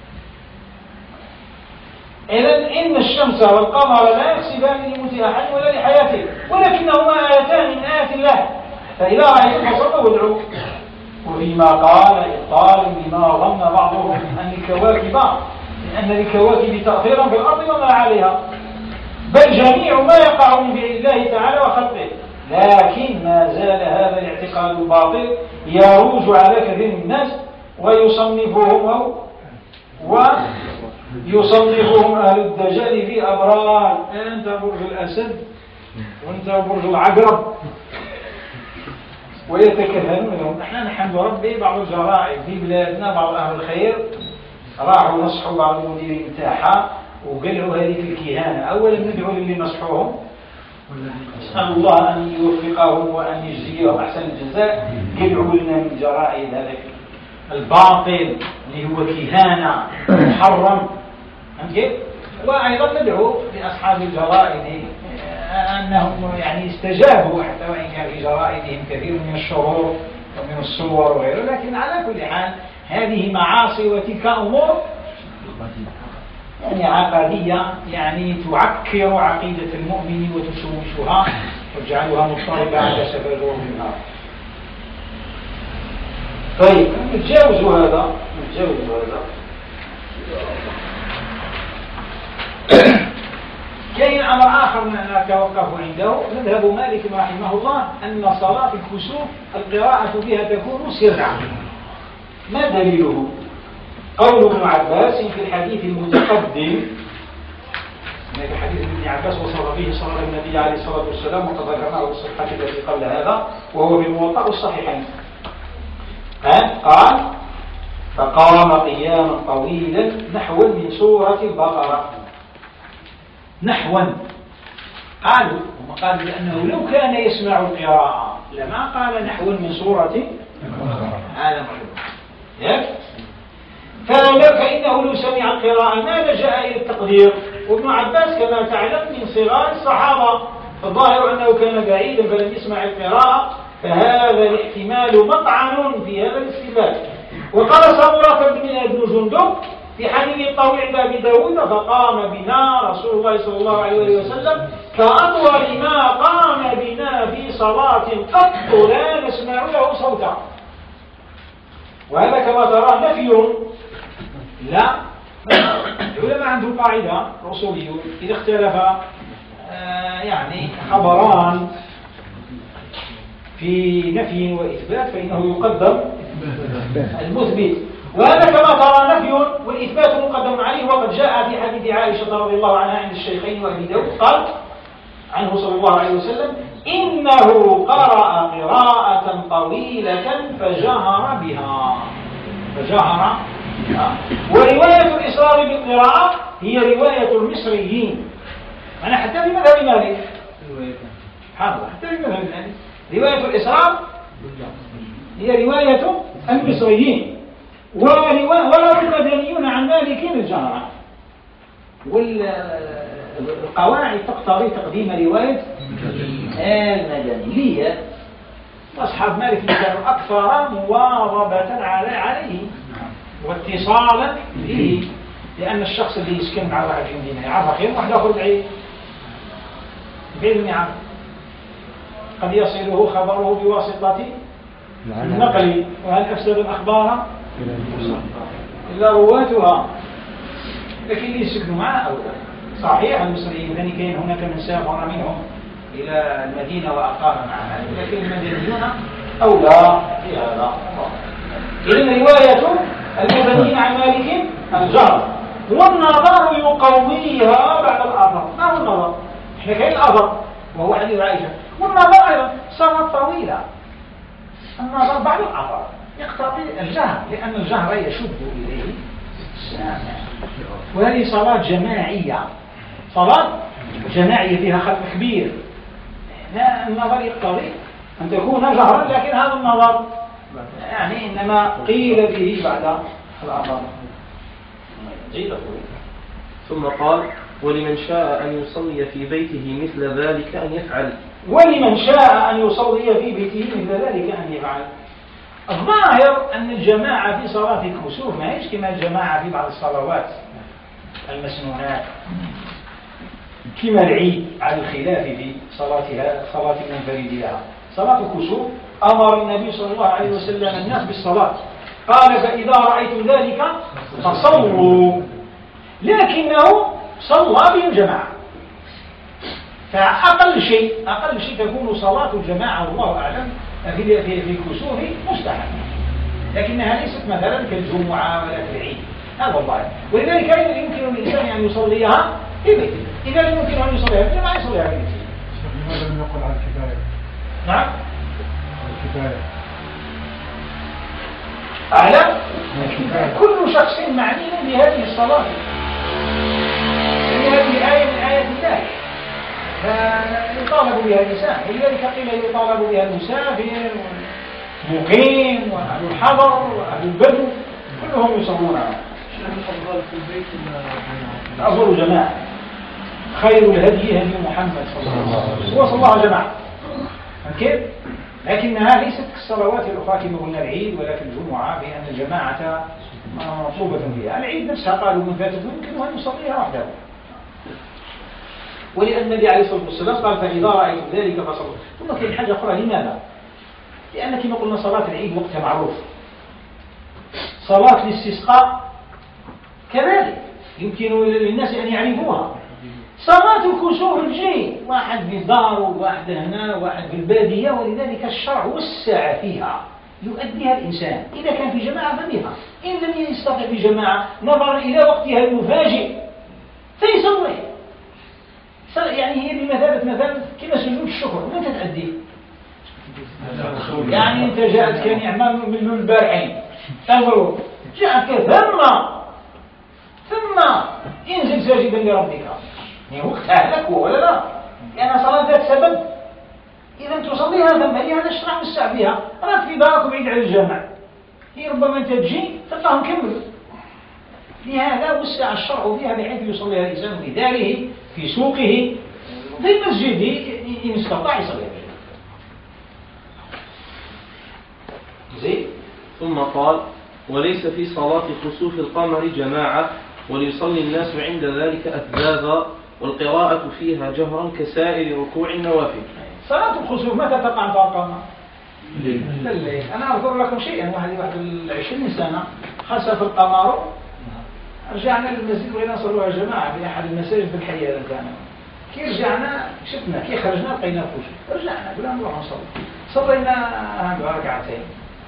إذن إن الشمس والقمر لا يحسبان لموت أحد ولا لحياته، ولكنهما آيتان من آيات الله، فإذا رأيتم فصلوا وادعوا. وفيما قال إبطال بما ظن بعضهم من أن الكواكب من أن الكواكب تأثيرا في الأرض وما عليها، بل جميع ما يقع من فعل الله تعالى وخلقه، لكن ما زال هذا الاعتقاد الباطل يروج على كثير من الناس ويصنفهم ويصنفهم أهل الدجال في أبرار، أنت برج الأسد وأنت برج العقرب، ويتكهنون لهم. نحن نحمد ربي بعض الجرائم في بلادنا، بعض أهل الخير راحوا نصحوا بعض المديرين نتاعها وقالوا هذه في الكهانة. أولا ندعو للي نصحوهم، نسأل الله أن يوفقهم وأن يجزيهم أحسن الجزاء. قلعوا لنا من جرائم هذا الباطل اللي هو كهانة محرم، وأيضا ندعو لأصحاب الجرائد أنهم يعني استجابوا حتى وإن كان في جرائدهم كثير من الشرور ومن الصور وغيره، لكن على كل حال هذه معاصي وتلك أمور يعني عقدية، يعني تعكر عقيدة المؤمن وتشوشها وتجعلها مضطربة على سبيل النار. طيب نتجاوز هذا نتجاوز هذا كاين أمر آخر نتوقف عنده. مذهب مالك رحمه الله أن صلاة الكسوف القراءة بها تكون سرعا. ما دليله؟ قول ابن عباس في الحديث المتقدم، هناك حديث ابن عباس وصف فيه صلاة النبي عليه الصلاة والسلام وقد ذكرناه بالصحة التي قبل هذا وهو في الموطأ الصحيحين. قال فقام قياما طويلا نحوا من سورة البقرة. نحوا قالوا هم قالوا لأنه لو كان يسمع القراءة لما قال نحوا من سورة هذا محلو، فإنه لو سمع القراءة ما لجأ إلى التقدير. وابن عباس كما تعلم من صغار الصحابة، فالظاهر أنه كان بعيدا فلم يسمع القراءة، فهذا الاحتمال مطعن في هذا الاستدلال. وقال سمرة بن جندب في حديث الطويل عند أبي داود فقام بنا رسول الله صلى الله عليه وسلم كأطول ما قام بنا في صلاة قط لا نسمع له صوتا. وهذا كما ترى نفي لا. العلماء عندهم قاعدة أصولية إذا اختلف آه يعني خبران في نفي وإثبات فإنه يقدم المثبت، وهذا كما ترى نفي والإثبات مقدم عليه. وقد جاء في حديث عائشة رضي الله عنها عند الشيخين وأبي داود قال عنه صلى الله عليه وسلم إنه قرأ قراءة طويلة فجهر بها فجهر بها. ورواية الإصرار بالقراءة هي رواية المصريين، أنا حتى في مذهب مالك حاضر حتى في مذهب مالك رواية الإصرار هي رواية المصريين، وروى المدنيون عن مالك الجهر. والقواعد تقتضي تقديم رواية المدنية، أصحاب مالك كانوا أكثر مواظبة عليه واتصالا به، لأن الشخص اللي يسكن مع واحد في المدينة يعرف خير واحد آخر بعيد بعيد يعرف، قد يصله خبره بواسطة النقل. وهل أفسد الأخبار إلا رواتها، لكن اللي يسكنوا معه أولا. صحيح المصريين لأن كان هناك من سافر منهم إلى المدينة وأقام معها، لكن المدنيون أولى في هذا. إذن رواية المدنيين عن مالك الجهر، والنظر يقويها بعد الأثر. ما هو النظر؟ إحنا كاين الأثر وهو حديث عائشة، والنظر أيضا صارت طويلة. النظر بعد الأثر يقتضي الجهر، لأن الجهر يشد إليه السامع. وهذه صلاة جماعية، صلاة جماعية فيها خلق كبير. لا النظر يقتضي أن تكون جهرا، لكن هذا النظر يعني إنما قيل به بعد الأمر. ثم قال ولمن شاء أن يصلي في بيته مثل ذلك أن يفعل. ولمن شاء أن يصلي في بيته مثل ذلك أن يفعل. الظاهر أن الجماعة في صلاة الكسوف ما هيش كما الجماعة في بعض الصلوات المسنونات كما العيد على الخلاف في صلاتها صلاة المنفرد لها. صلاة الكسوف أمر النبي صلى الله عليه وسلم الناس بالصلاة، قال فإذا رأيتم ذلك فصلوا، لكنه صلى بهم جماعة. فأقل شيء أقل شيء تكون صلاة الجماعة والله أعلم في في في الكسوف مستحب، لكنها ليست مثلا كالجمعة ولا كالعيد، هذا الظاهر. ولذلك أيضا يمكن للإنسان أن يصليها في بيته، إذا لم يمكن أن يصليها في الجماعة يصليها في بيته. لماذا لم نقل على الكفاية؟ نعم. الكفاية. أعلم. كل شخص معني بهذه الصلاة، هذه آية من آيات الله، فيطالب بها الإنسان، ولذلك قيل يطالب بها المسافر والمقيم وأهل الحضر وأهل البدو كلهم يصلونها. أفضل جماعة خير الهدي هدي محمد صلى الله عليه وسلم وصلى الله جماعة كيف؟ لكنها ليست كالصلوات الأخرى كما قلنا العيد ولا كالجمعة بأن الجماعة مطلوبة فيها. العيد نفسها قالوا من فاتته يمكن أن يصليها وحده، ولأن النبي عليه الصلاة والسلام قال فإذا رأيتم ذلك فصلوا. ثم في حاجة أخرى، لماذا؟ لأن كما قلنا صلاة العيد وقتها معروف، صلاة الاستسقاء كذلك يمكن للناس أن يعرفوها. صلاة الكسوف الجي واحد في الدار وواحد هنا وواحد في البادية، ولذلك الشرع وسع فيها يؤديها الإنسان إذا كان في جماعة فبها، إن لم يستطع في جماعة نظرا إلى وقتها المفاجئ فيصلي. يعني هي بمثابة مثلا كما سجود الشكر، متى تأدي؟ يعني أنت جاءتك نعمة من البارحين تنظروا جاءتك ثم ثم انزل ساجدا لربك، يعني وقتها لك ولا لا؟ لأن صلاة ذات سبب، إذا تصليها ثم هي هذا الشرع وسع فيها، راك في دارك وبعيد عن الجامع، هي ربما أنت تجي تلقاه مكمل، لهذا وسع الشرع فيها بحيث يصليها الإنسان في داره في سوقه في مسجده إن استطاع يصليها. زين. ثم قال وليس في صلاة خسوف القمر جماعة وليصلي الناس عند ذلك أثبابا والقراءة فيها جهرا كسائر ركوع النوافل. صلاة الخسوف متى تقع فيها القمر؟ الليل. أنا أذكر لكم شيئا، واحد واحد العشرين سنة خسف القمر، رجعنا للمسجد وإنا صلوها جماعة في أحد المساجد في الحي هذا كان. كي رجعنا شفنا كي خرجنا لقينا الخسوف، رجعنا قلنا نروح نصلي، صلينا ركعتين.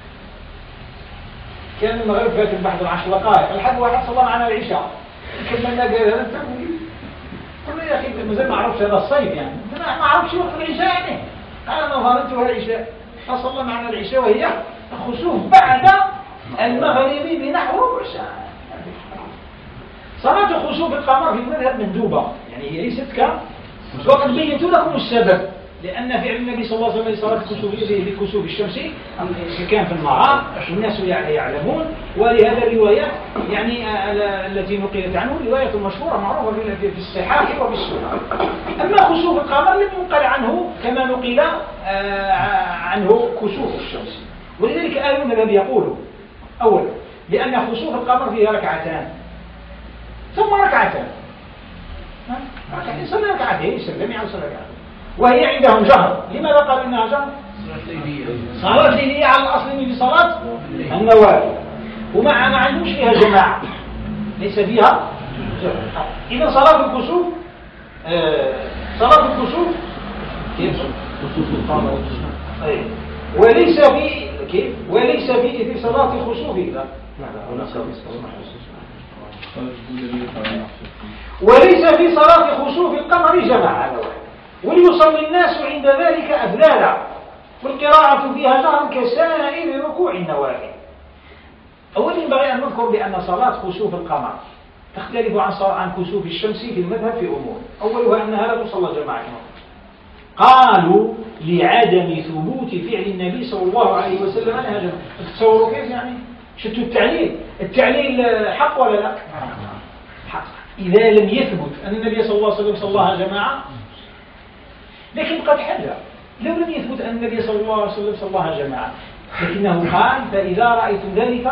كان المغرب فات بعد العشر دقائق الحد واحد صلى معنا العشاء، كملنا قال هذا انت قلنا يا اخي مازال ما عرفتش هذا الصيف، يعني ما عرفتش وقت العشاء، يعني انا نظرتها العشاء فصلى معنا العشاء وهي خسوف بعد المغرب بنحو ربع ساعه. صلاة خسوف القمر في المذهب مندوبة، يعني هي ليست ك وقد بينت لكم السبب، لأن فعل النبي صلى الله عليه وسلم صلاة كسوف الشمس كان في النهار الناس يعلمون، ولهذا الروايات يعني التي نقلت عنه رواية مشهورة معروفة في الصحاح وفي السنة. أما خسوف القمر لم ينقل عنه كما نقل عنه كسوف الشمس، ولذلك أهل المذهب يقولوا أولا لأن خسوف القمر فيها ركعتان ثم ركعتان، ركعتين صلى ركعتين يسلم يعني صلى ركعتين، وهي عندهم جهر. لماذا قالوا إنها جهر؟ صلاة ليلية على الأصل من صلاة النوافل، ومع ما عندوش فيها جماعة ليس فيها جماعة. إذا صلاة الكسوف آه صلاة الكسوف كيف؟ خسوف القمر وليس في كيف؟ وليس في في صلاة الخسوف لا وليس في صلاة خسوف القمر جماعة، وليصلي الناس عند ذلك أذلالا والقراءة فيها جهرا كسائر ركوع النوافل. أولا ينبغي أن نذكر بأن صلاة خسوف القمر تختلف عن عن كسوف الشمس في المذهب في أمور. أولها أنها لا تصلى جماعة، قالوا لعدم ثبوت فعل النبي صلى الله عليه وسلم أنها جماعة. تصوروا كيف يعني؟ شتوا التعليل التعليل حق ولا لا؟ حق. إذا لم يثبت أن النبي صلى الله عليه وسلم صلاها جماعة، لكن قد حاجة لو لم يثبت أن النبي صلى الله عليه وسلم صلاها جماعة، لكنه قال فإذا رأيتم ذلك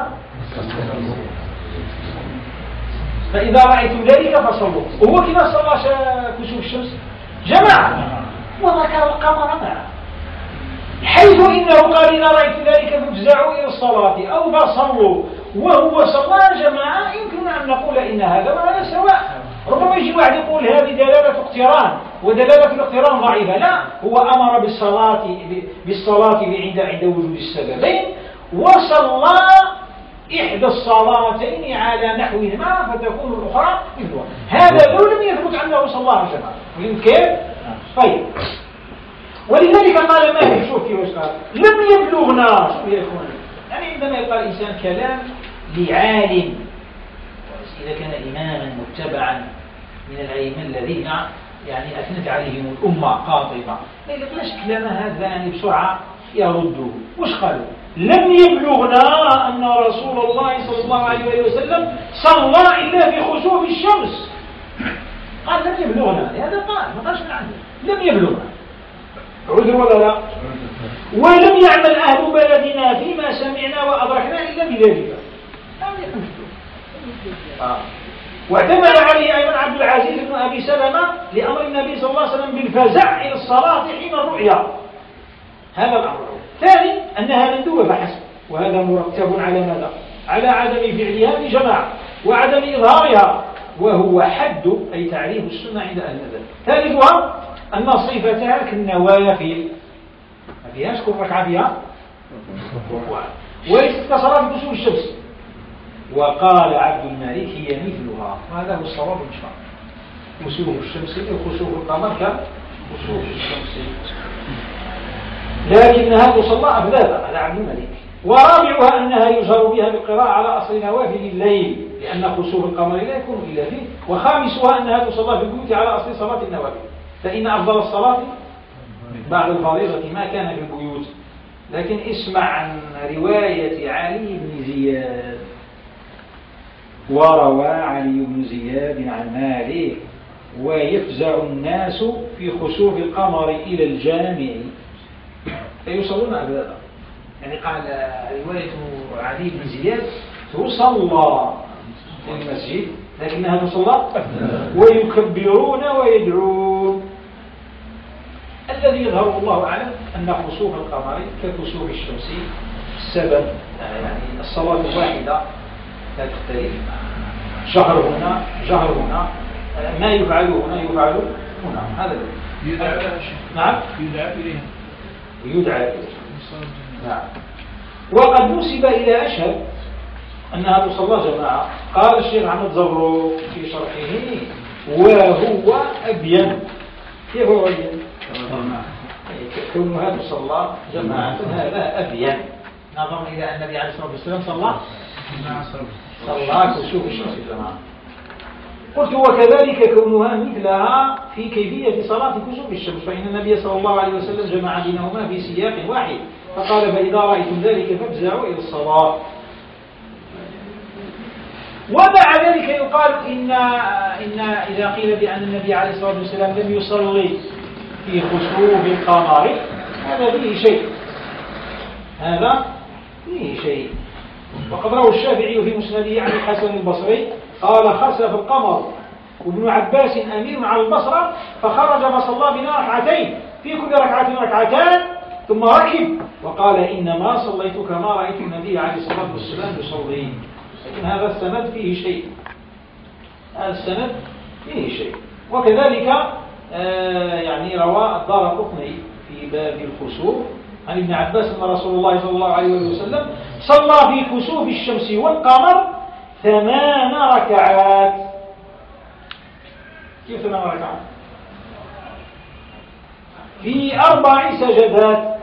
فإذا رأيتم ذلك فصلوا. وهو كما صلى كسوف الشمس جماعة وذكر القمر معه، حيث إنه قال إذا رأيت ذلك فافزعوا إلى الصلاة أو فصلوا، وهو صلى جماعة. يمكن أن نقول إن هذا وهذا سواء. ربما يجي واحد يقول هذه دلالة اقتران ودلالة الاقتران ضعيفة. لا، هو أمر بالصلاة بالصلاة عند عند وجود السببين، وصلى إحدى الصلاتين على نحوهما فتكون الأخرى مثلها. هذا لو لم يثبت أنه صلاها جماعة. يمكن طيب. ولذلك قال مالك، شوف كيف قال لم يبلغنا. شوف يا إخوان، يعني عندما يقال الإنسان كلام لعالم، إذا كان إماما متبعا من الأئمة الذين يعني أثنت عليهم الأمة قاطبة، ما يقولش كلام هذا يعني بسرعة يردوه. وش قالوا؟ لم يبلغنا أن رسول الله صلى الله عليه وسلم صلى إلا في خسوف الشمس. قال لم يبلغنا، هذا قال ما قالش من عنده، لم يبلغنا. عذر ولا لا؟ ولم يعمل أهل بلدنا فيما سمعنا وأدركنا إلا بذلك. آه. واعتمد عليه أيضا عبد العزيز بن أبي سلمة لأمر النبي صلى الله عليه وسلم بالفزع إلى الصلاة حين الرؤيا. هذا الأمر. ثاني أنها مندوبة فحسب، وهذا مرتب على ماذا؟ على عدم فعلها بجماعة وعدم إظهارها، وهو حد أي تعريف السنة عند أهل النذر. ثالثها أن صفتها كالنوافل، ما فيهاش كل ركعة فيها وليست كصلاة كسوف الشمس. وقال عبد الملك هي مثلها، وهذا هو الصواب إن شاء الله. كسوف الشمس وخسوف القمر كخسوف الشمس، لكنها تصلى أفلاذا على عبد الملك. ورابعها أنها يجهر بها بالقراءة على أصل نوافل الليل، لأن خسوف القمر لا يكون إلا فيه. وخامسها أنها تصلى في البيوت على أصل صلاة النوافل، فإن أفضل الصلاة بعد الفريضة ما كان في البيوت. لكن اسمع عن رواية علي بن زياد. وروى علي بن زياد عن مالك ويفزع الناس في خسوف القمر إلى الجامع فيصلون أبدا. يعني قال رواية علي بن زياد تصلى في المسجد لكنها تصلى ويكبرون ويدعون. الذي يظهر الله أعلم أن خسوف القمر كخسوف الشمس، السبب يعني الصلاة الواحدة لا تختلف، شهر هنا جهر هنا، ما يفعل هنا يفعل هنا. هذا يدعى نعم يدعى إليه ويدعى إليه. نعم. وقد نسب إلى أشهر أنها تصلى جماعة. قال الشيخ محمد زبرو في شرحه وهو أبين. كيف هو أبين؟ كونها تصلى جماعة هذا أبين، نظرا إلى أن النبي عليه الصلاة والسلام صلى صلى كسوف الشمس جماعة. قلت وكذلك كونها مثلها في كيفية صلاة كسوف الشمس، فإن النبي صلى الله عليه وسلم جمع بينهما في سياق واحد، فقال فإذا رأيتم ذلك فافزعوا إلى الصلاة. ومع ذلك يقال إن, إن إذا قيل بأن النبي عليه الصلاة والسلام لم يصلي في خسوف القمر هذا فيه شيء، هذا فيه شيء. وقد روى الشافعي في مسنده عن الحسن البصري قال خسف القمر وابن عباس أمير على البصرة فخرج فصلى بنا ركعتين في كل ركعة ركعتان ثم ركب وقال إنما صليت كما رأيت النبي عليه الصلاة والسلام يصلي. لكن هذا السند فيه شيء، هذا السند فيه شيء. وكذلك آه يعني روى الدارقطني في باب الخسوف عن ابن عباس أن رسول الله صلى الله عليه وسلم صلى في كسوف الشمس والقمر ثمان ركعات. كيف ثمان ركعات؟ في أربع سجدات.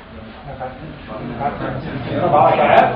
أربع ركعات.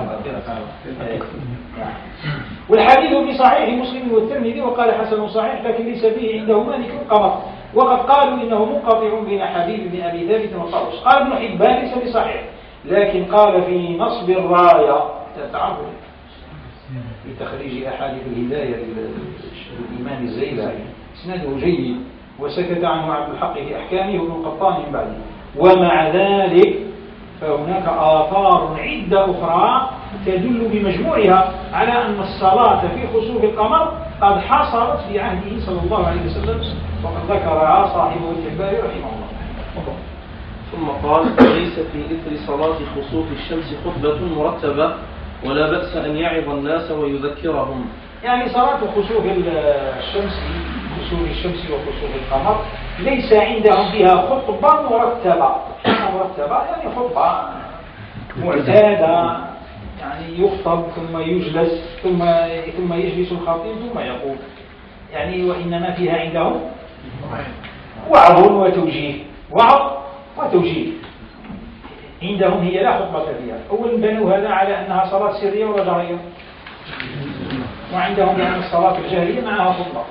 والحديث في صحيح مسلم والترمذي وقال حسن صحيح لكن ليس فيه عنده مالك القمر. وقد قالوا إنه منقطع بين حبيب بن أبي ثابت وطاووس. قال ابن حبان ليس بصحيح، لكن قال في نصب الراية تعرفوا في تخريج أحاديث الهداية للإمام الزيلعي إسناده جيد، وسكت عنه عبد الحق في أحكامه وابن قطان من بعده. ومع ذلك فهناك آثار عدة أخرى تدل بمجموعها على أن الصلاة في خسوف القمر قد حصلت في عهده صلى الله عليه وسلم، وقد ذكرها صاحبه الحباري رحمه الله. ثم قال: ليس في إثر صلاة خسوف الشمس خطبة مرتبة، ولا بأس أن يعظ الناس ويذكرهم. يعني صلاة خسوف الشمس خسوف الشمس وخسوف القمر ليس عندهم فيها خطبة مرتبة. مرتبة يعني خطبة معتادة، يعني يخطب ثم يجلس ثم ثم يجلس الخطيب ثم يقول، يعني وإنما فيها عندهم وعظ وتوجيه، وعظ وتوجيه عندهم، هي لا خطبة فيها. أولا بنوا هذا على أنها صلاة سرية ولا جهرية، وعندهم بأن الصلاة الجهرية معها خطبة.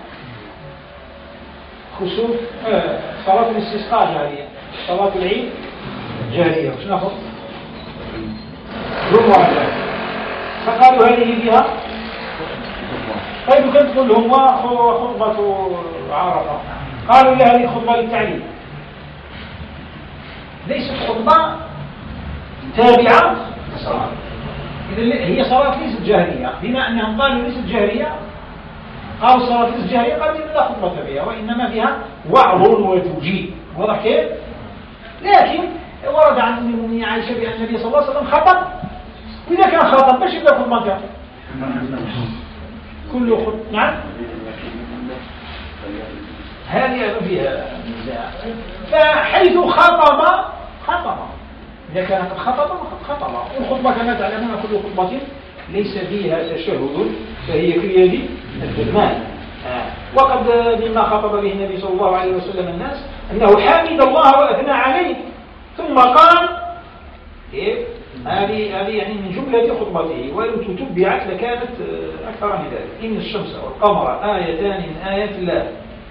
خسوف آه صلاة الاستسقاء جهرية، صلاة العيد جهرية، وش ناخذ؟ جمعة. فقالوا هذه فيها، طيب كنت تقول لهم خطبة عرفة، قالوا لا هذه خطبة للتعليم، ليست خطبة تابعة للصلاة. إذن هي صلاة ليست جهرية، بما أنهم قالوا ليست جهرية، قالوا الصلاة ليست جهرية، قالوا لا خطبة فيها، وإنما فيها وعظ وتوجيه. واضح كيف؟ لكن ورد عن أم المؤمنين عائشة بأن النبي صلى الله عليه وسلم خطب، وإذا كان خطب باش يبدأ خطبة كان كل خطبة. نعم، هذه فيها نزاع. فحيث خطب خطب، إذا كان قد خطب فقد خطب. والخطبة كما تعلمون كل خطبة ليس فيها تشهد فهي كاليد الجمال. آه. وقد مما خطب به النبي صلى الله عليه وسلم الناس أنه حمد الله وأثنى عليه، ثم قال إيه؟ هذه هذه يعني من جملة خطبته، ولو تتبعت لكانت أكثر من ذلك. إن الشمس والقمر آيتان من آيات الله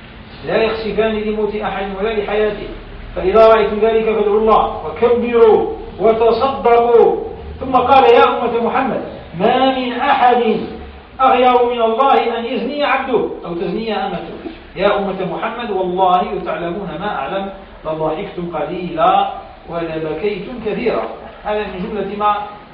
لا يخسفان لموت أحد ولا لحياته، فإذا رأيتم ذلك فادعوا الله وكبروا وتصدقوا. ثم قال: يا أمة محمد، ما من أحد أغير من الله أن يزني عبده أو تزني أمته. يا أمة محمد، والله لو تعلمون ما أعلم لضحكتم قليلا ولبكيتم كثيرا. هذا من جملة ما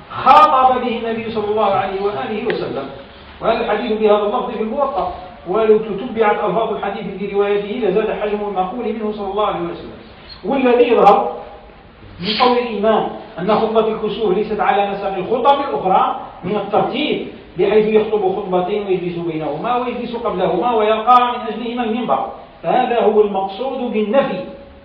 خاطب به النبي صلى الله عليه وآله وسلم. وهذا الحديث بهذا اللفظ في الموطأ، ولو تتبعت ألفاظ الحديث في روايته لزاد حجم المقول منه صلى الله عليه وسلم. والذي يظهر من قول الإمام أن خطبة الكسوف ليست على نسق الخطب الأخرى من الترتيب، بحيث يخطب خطبتين ويجلس بينهما ويجلس قبلهما ويرقى من أجلهما المنبر. فهذا هو المقصود بالنفي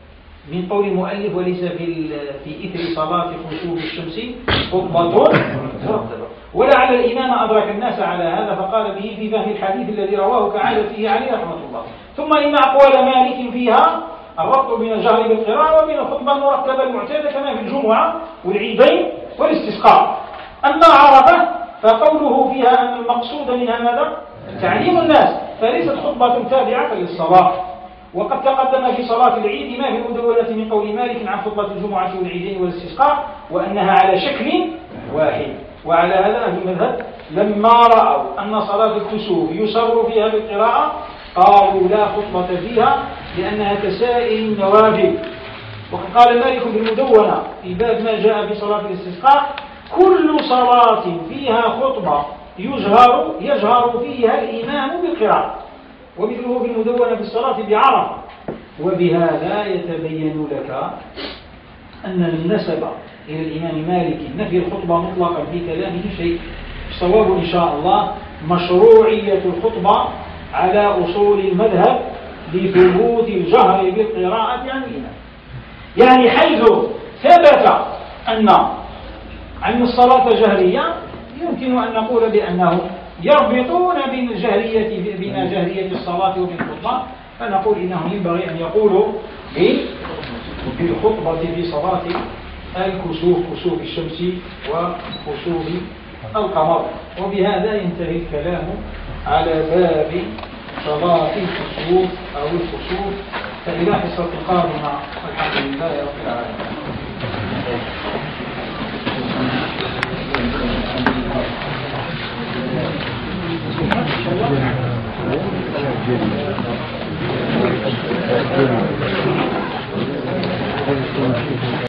من قول المؤلف: وليس في في إثر صلاة خسوف الشمس خطبة مرتبة. ولعل الإمام أدرك الناس على هذا فقال به في فهم الحديث الذي رواه كعادته عليه رحمة الله. ثم إن أقوال مالك فيها الربط بين الجهر بالقراءة وبين الخطبة المرتبة المعتادة كما في الجمعة والعيدين والاستسقاء. أما عرفة فقوله فيها أن المقصود منها ماذا؟ تعليم الناس، فليست خطبة تابعة للصلاة. وقد تقدم في صلاة العيد ما في المدونة من قول مالك عن خطبة الجمعة والعيدين والاستسقاء وأنها على شكل واحد. وعلى هذا أهل المذهب لما رأوا أن صلاة الكسوف يسر فيها بالقراءة قالوا لا خطبة فيها لأنها كسائر النوافل. وقد قال مالك في المدونة في باب ما جاء في صلاة الاستسقاء: كل صلاة فيها خطبة يجهر يجهر فيها الإمام بالقراءة. ومثله في المدونة في الصلاة بعرفة. وبهذا يتبين لك أن النسب إلى الإمام مالك نفي الخطبة مطلقا في كلامه شيء. الصواب إن شاء الله مشروعية الخطبة على أصول المذهب لثبوت الجهر بالقراءة عن الإمام. يعني حيث ثبت أن أن الصلاة جهرية يمكن أن نقول بأنهم يربطون بين الجهرية بين جهرية الصلاة وبين الخطبة، فنقول إنهم ينبغي أن يقولوا بالخطبة في صلاة الكسوف، كسوف الشمس وكسوف القمر. وبهذا ينتهي الكلام على باب صلاة الكسوف أو الكسوف فإلى حصة القادمة والحمد لله رب العالمين.